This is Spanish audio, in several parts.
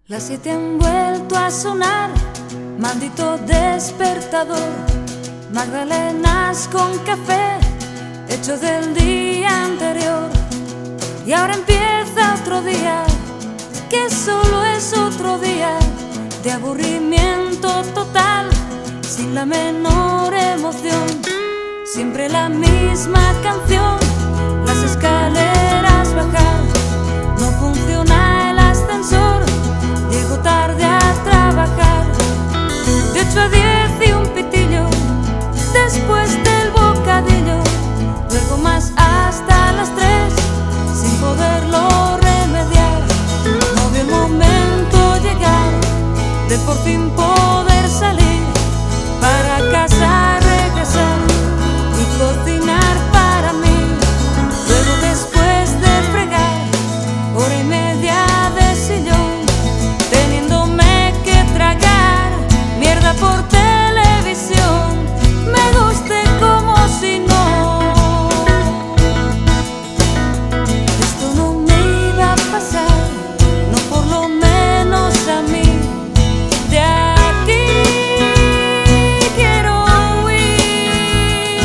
Las 7 han vuelto a sonar, maldito despertador. Magdalenas con café, hecho del día anterior. Y ahora empieza otro día, que solo es otro día de aburrimiento total, sin la menor emoción. Siempre la misma canción, las escaleras bajar, no funciona el ascensor, llego tarde a trabajar. De 8 a 10 y un pitillo, después del bocadillo, luego más hasta las 3, sin poderlo remediar. No veo el momento llegar, de por fin poder salir, para casa regresar y cocinar para mí. Luego después de fregar, hora y media de sillón, teniéndome que tragar mierda por televisión. Me guste como si no, esto no me iba a pasar, no por lo menos a mí. De aquí quiero huir.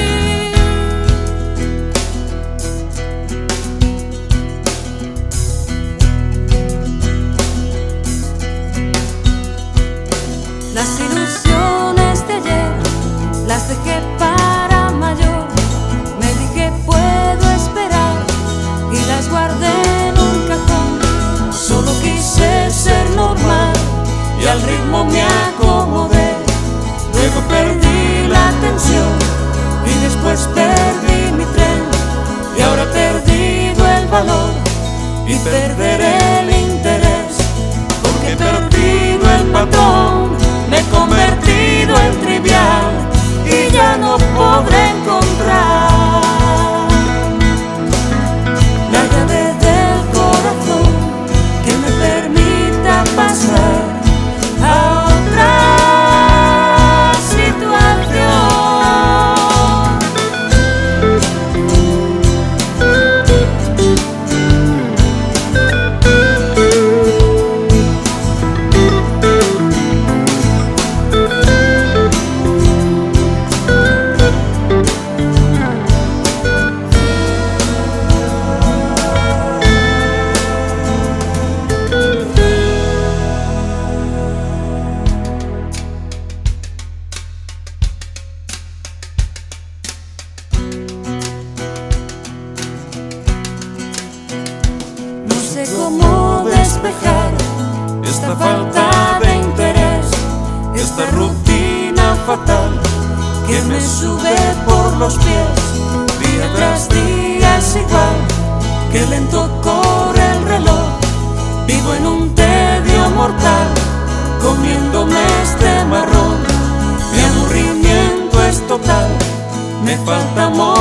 Las ilusiones de ayer las dejé para mayor. Me dije puedo esperar y las guardé en un cajón. Solo quise ser normal y al ritmo me acomodé. Luego perdí la atención y después perdí mi tren. Y ahora he perdido el valor y perderé el interés, porque he perdido el patrón. Me he convertido en trivial y ya no podré encontrar la llave del corazón que me permita pasar a otra situación. No sé cómo despejar esta falta de interés, esta rutina fatal que me sube por los pies. Día tras día es igual, que lento corre el reloj. Vivo en un tedio mortal, comiéndome este marrón. Mi aburrimiento es total, me falta amor.